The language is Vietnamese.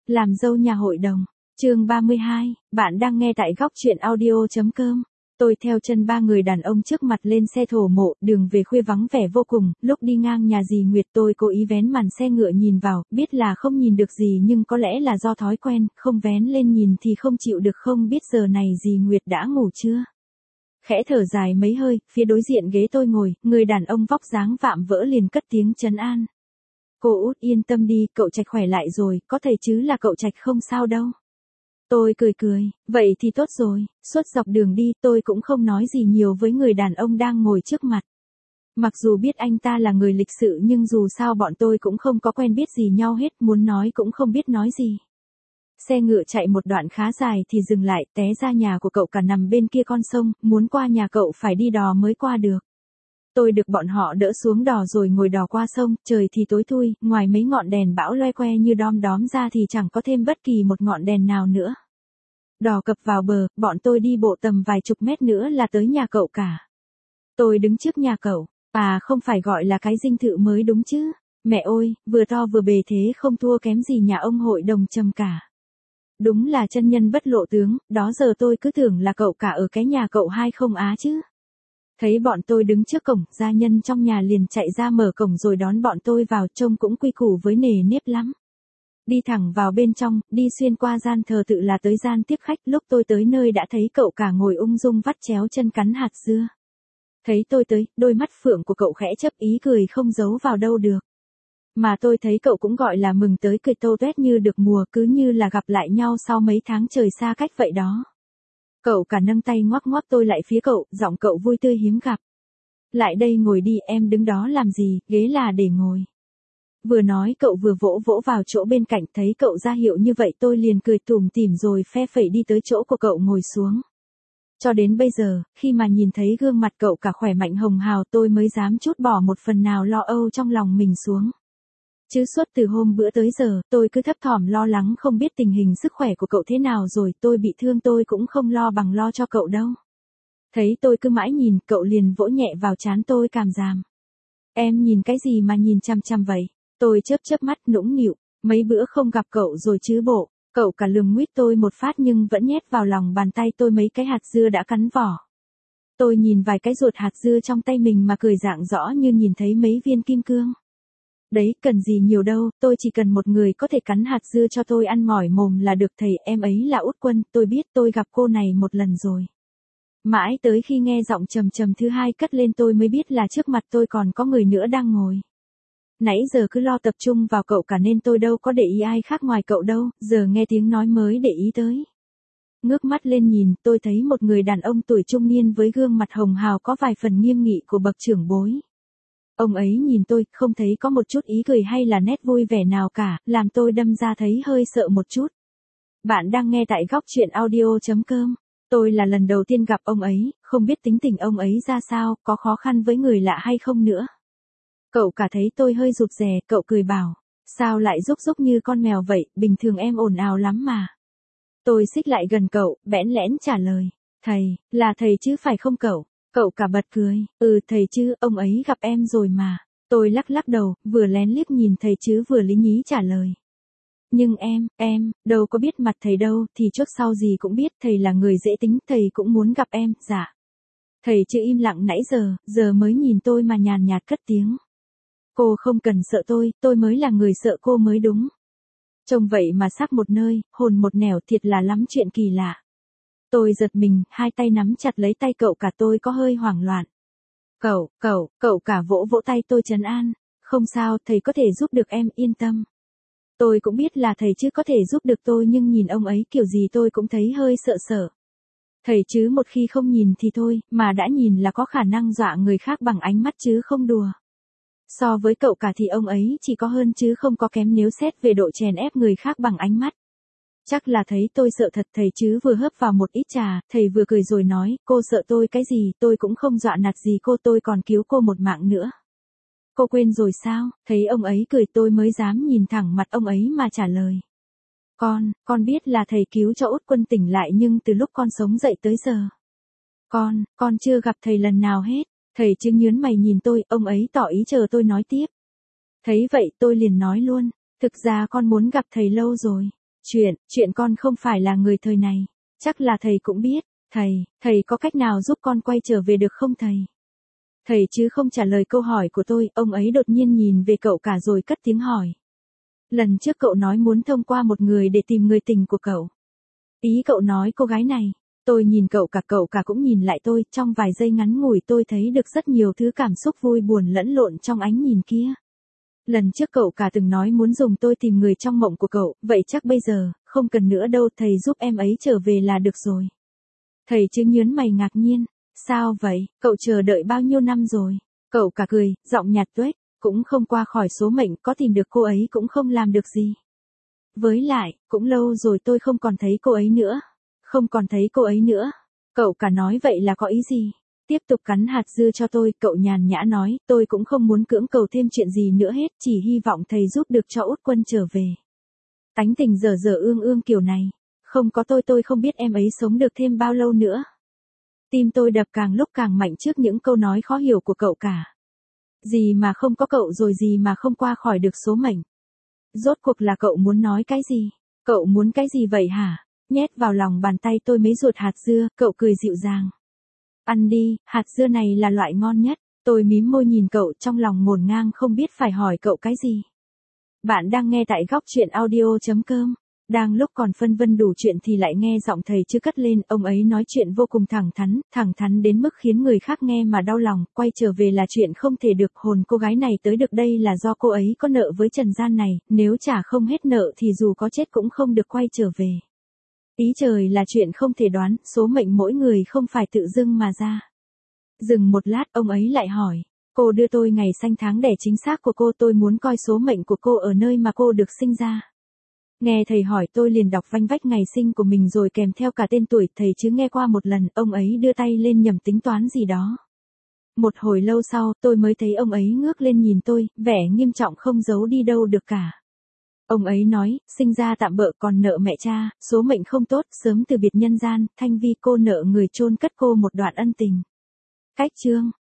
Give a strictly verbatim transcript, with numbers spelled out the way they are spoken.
Làm dâu nhà hội đồng. Chương ba mươi hai, bạn đang nghe tại góc truyện audio chấm com. Tôi theo chân ba người đàn ông trước mặt lên xe thổ mộ, đường về khuya vắng vẻ vô cùng, lúc đi ngang nhà dì Nguyệt tôi cố ý vén màn xe ngựa nhìn vào, biết là không nhìn được gì nhưng có lẽ là do thói quen, không vén lên nhìn thì không chịu được, không biết giờ này dì Nguyệt đã ngủ chưa. Khẽ thở dài mấy hơi, phía đối diện ghế tôi ngồi, người đàn ông vóc dáng vạm vỡ liền cất tiếng trấn an. Cô Út yên tâm đi, cậu Trạch khỏe lại rồi, có thầy chứ là cậu Trạch không sao đâu. Tôi cười cười, vậy thì tốt rồi, suốt dọc đường đi tôi cũng không nói gì nhiều với người đàn ông đang ngồi trước mặt. Mặc dù biết anh ta là người lịch sự nhưng dù sao bọn tôi cũng không có quen biết gì nhau hết, muốn nói cũng không biết nói gì. Xe ngựa chạy một đoạn khá dài thì dừng lại, té ra nhà của cậu cả nằm bên kia con sông, muốn qua nhà cậu phải đi đò mới qua được. Tôi được bọn họ đỡ xuống đò rồi ngồi đò qua sông, trời thì tối thui, ngoài mấy ngọn đèn bão loe que như đom đóm ra thì chẳng có thêm bất kỳ một ngọn đèn nào nữa. Đò cập vào bờ, bọn tôi đi bộ tầm vài chục mét nữa là tới nhà cậu cả. Tôi đứng trước nhà cậu, à không phải gọi là cái dinh thự mới đúng chứ, mẹ ơi, vừa to vừa bề thế không thua kém gì nhà ông hội đồng Trầm cả. Đúng là chân nhân bất lộ tướng, đó giờ tôi cứ tưởng là cậu cả ở cái nhà cậu hai không á chứ. Thấy bọn tôi đứng trước cổng, gia nhân trong nhà liền chạy ra mở cổng rồi đón bọn tôi vào, trông cũng quy củ với nề nếp lắm. Đi thẳng vào bên trong, đi xuyên qua gian thờ tự là tới gian tiếp khách, lúc tôi tới nơi đã thấy cậu cả ngồi ung dung vắt chéo chân cắn hạt dưa. Thấy tôi tới, đôi mắt phượng của cậu khẽ chớp ý cười không giấu vào đâu được. Mà tôi thấy cậu cũng gọi là mừng tới cười tô toét như được mùa, cứ như là gặp lại nhau sau mấy tháng trời xa cách vậy đó. Cậu cả nâng tay ngoắc ngoắc tôi lại phía cậu, giọng cậu vui tươi hiếm gặp. Lại đây ngồi đi, em đứng đó làm gì, ghế là để ngồi. Vừa nói cậu vừa vỗ vỗ vào chỗ bên cạnh, thấy cậu ra hiệu như vậy tôi liền cười tủm tỉm rồi phe phẩy đi tới chỗ của cậu ngồi xuống. Cho đến bây giờ, khi mà nhìn thấy gương mặt cậu cả khỏe mạnh hồng hào tôi mới dám trút bỏ một phần nào lo âu trong lòng mình xuống. Chứ suốt từ hôm bữa tới giờ, tôi cứ thấp thỏm lo lắng không biết tình hình sức khỏe của cậu thế nào rồi, tôi bị thương tôi cũng không lo bằng lo cho cậu đâu. Thấy tôi cứ mãi nhìn, cậu liền vỗ nhẹ vào trán tôi cảm giảm. Em nhìn cái gì mà nhìn chăm chăm vậy? Tôi chớp chớp mắt nũng nịu, mấy bữa không gặp cậu rồi chứ bộ. Cậu cả lườm nguýt tôi một phát nhưng vẫn nhét vào lòng bàn tay tôi mấy cái hạt dưa đã cắn vỏ. Tôi nhìn vài cái ruột hạt dưa trong tay mình mà cười rạng rõ như nhìn thấy mấy viên kim cương. Đấy, cần gì nhiều đâu, tôi chỉ cần một người có thể cắn hạt dưa cho tôi ăn mỏi mồm là được. Thầy, em ấy là Út Quân, tôi biết tôi gặp cô này một lần rồi. Mãi tới khi nghe giọng trầm trầm thứ hai cất lên tôi mới biết là trước mặt tôi còn có người nữa đang ngồi. Nãy giờ cứ lo tập trung vào cậu cả nên tôi đâu có để ý ai khác ngoài cậu đâu, giờ nghe tiếng nói mới để ý tới. Ngước mắt lên nhìn, tôi thấy một người đàn ông tuổi trung niên với gương mặt hồng hào có vài phần nghiêm nghị của bậc trưởng bối. Ông ấy nhìn tôi, không thấy có một chút ý cười hay là nét vui vẻ nào cả, làm tôi đâm ra thấy hơi sợ một chút. Bạn đang nghe tại góc truyện audio chấm com. Tôi là lần đầu tiên gặp ông ấy, không biết tính tình ông ấy ra sao, có khó khăn với người lạ hay không nữa. Cậu cả thấy tôi hơi rụt rè, cậu cười bảo, sao lại rúc rúc như con mèo vậy, bình thường em ồn ào lắm mà. Tôi xích lại gần cậu, bẽn lẽn trả lời, thầy, là thầy chứ phải không cậu? Cậu cả bật cười, ừ thầy chứ, ông ấy gặp em rồi mà. Tôi lắc lắc đầu, vừa lén liếc nhìn thầy chứ vừa lý nhí trả lời. Nhưng em, em, đâu có biết mặt thầy đâu, thì trước sau gì cũng biết thầy là người dễ tính, thầy cũng muốn gặp em, dạ. Thầy chứ im lặng nãy giờ, giờ mới nhìn tôi mà nhàn nhạt cất tiếng. Cô không cần sợ tôi, tôi mới là người sợ cô mới đúng. Trông vậy mà sắc một nơi, hồn một nẻo, thiệt là lắm chuyện kỳ lạ. Tôi giật mình, hai tay nắm chặt lấy tay cậu cả, tôi có hơi hoảng loạn. Cậu, cậu, cậu cả vỗ vỗ tay tôi trấn an. Không sao, thầy có thể giúp được em, yên tâm. Tôi cũng biết là thầy chứ có thể giúp được tôi nhưng nhìn ông ấy kiểu gì tôi cũng thấy hơi sợ sợ. Thầy chứ một khi không nhìn thì thôi, mà đã nhìn là có khả năng dọa người khác bằng ánh mắt chứ không đùa. So với cậu cả thì ông ấy chỉ có hơn chứ không có kém nếu xét về độ chèn ép người khác bằng ánh mắt. Chắc là thấy tôi sợ thật, thầy chứ vừa hớp vào một ít trà, thầy vừa cười rồi nói, cô sợ tôi cái gì, tôi cũng không dọa nạt gì cô, tôi còn cứu cô một mạng nữa. Cô quên rồi sao? Thấy ông ấy cười tôi mới dám nhìn thẳng mặt ông ấy mà trả lời. Con, con biết là thầy cứu cho Út Quân tỉnh lại nhưng từ lúc con sống dậy tới giờ. Con, con chưa gặp thầy lần nào hết. Thầy chứ nhớn mày nhìn tôi, ông ấy tỏ ý chờ tôi nói tiếp. Thấy vậy tôi liền nói luôn, thực ra con muốn gặp thầy lâu rồi. Chuyện, chuyện con không phải là người thời này. Chắc là thầy cũng biết. Thầy, thầy có cách nào giúp con quay trở về được không thầy? Thầy chứ không trả lời câu hỏi của tôi, ông ấy đột nhiên nhìn về cậu cả rồi cất tiếng hỏi. Lần trước cậu nói muốn thông qua một người để tìm người tình của cậu. Ý cậu nói cô gái này. Tôi nhìn cậu cả, cậu cả cũng nhìn lại tôi, trong vài giây ngắn ngủi tôi thấy được rất nhiều thứ cảm xúc vui buồn lẫn lộn trong ánh nhìn kia. Lần trước cậu cả từng nói muốn dùng tôi tìm người trong mộng của cậu, vậy chắc bây giờ, không cần nữa đâu, thầy giúp em ấy trở về là được rồi. Thầy chứ nhớn mày ngạc nhiên, sao vậy, cậu chờ đợi bao nhiêu năm rồi? Cậu cả cười, giọng nhạt tuếch, cũng không qua khỏi số mệnh, có tìm được cô ấy cũng không làm được gì. Với lại, cũng lâu rồi tôi không còn thấy cô ấy nữa. Không còn thấy cô ấy nữa. Cậu cả nói vậy là có ý gì? Tiếp tục cắn hạt dưa cho tôi, cậu nhàn nhã nói, tôi cũng không muốn cưỡng cầu thêm chuyện gì nữa hết, chỉ hy vọng thầy giúp được cho Út Quân trở về. Tánh tình dở dở ương ương kiểu này, không có tôi tôi không biết em ấy sống được thêm bao lâu nữa. Tim tôi đập càng lúc càng mạnh trước những câu nói khó hiểu của cậu cả. Gì mà không có cậu rồi gì mà không qua khỏi được số mệnh. Rốt cuộc là cậu muốn nói cái gì? Cậu muốn cái gì vậy hả? Nhét vào lòng bàn tay tôi mấy ruột hạt dưa, cậu cười dịu dàng. Ăn đi, hạt dưa này là loại ngon nhất. Tôi mím môi nhìn cậu trong lòng ngổn ngang không biết phải hỏi cậu cái gì. Bạn đang nghe tại góc chuyện audio chấm com. Đang lúc còn phân vân đủ chuyện thì lại nghe giọng thầy chứ cất lên, ông ấy nói chuyện vô cùng thẳng thắn, thẳng thắn đến mức khiến người khác nghe mà đau lòng, quay trở về là chuyện không thể được, hồn cô gái này tới được đây là do cô ấy có nợ với trần gian này, nếu trả không hết nợ thì dù có chết cũng không được quay trở về. Ý trời là chuyện không thể đoán, số mệnh mỗi người không phải tự dưng mà ra. Dừng một lát, ông ấy lại hỏi, cô đưa tôi ngày sinh tháng đẻ chính xác của cô, tôi muốn coi số mệnh của cô ở nơi mà cô được sinh ra. Nghe thầy hỏi tôi liền đọc vanh vách ngày sinh của mình rồi kèm theo cả tên tuổi, thầy chứ nghe qua một lần, ông ấy đưa tay lên nhầm tính toán gì đó. Một hồi lâu sau, tôi mới thấy ông ấy ngước lên nhìn tôi, vẻ nghiêm trọng không giấu đi đâu được cả. Ông ấy nói, sinh ra tạm bợ còn nợ mẹ cha, số mệnh không tốt, sớm từ biệt nhân gian, Thanh Vi cô nợ người chôn cất cô một đoạn ân tình. Cách chương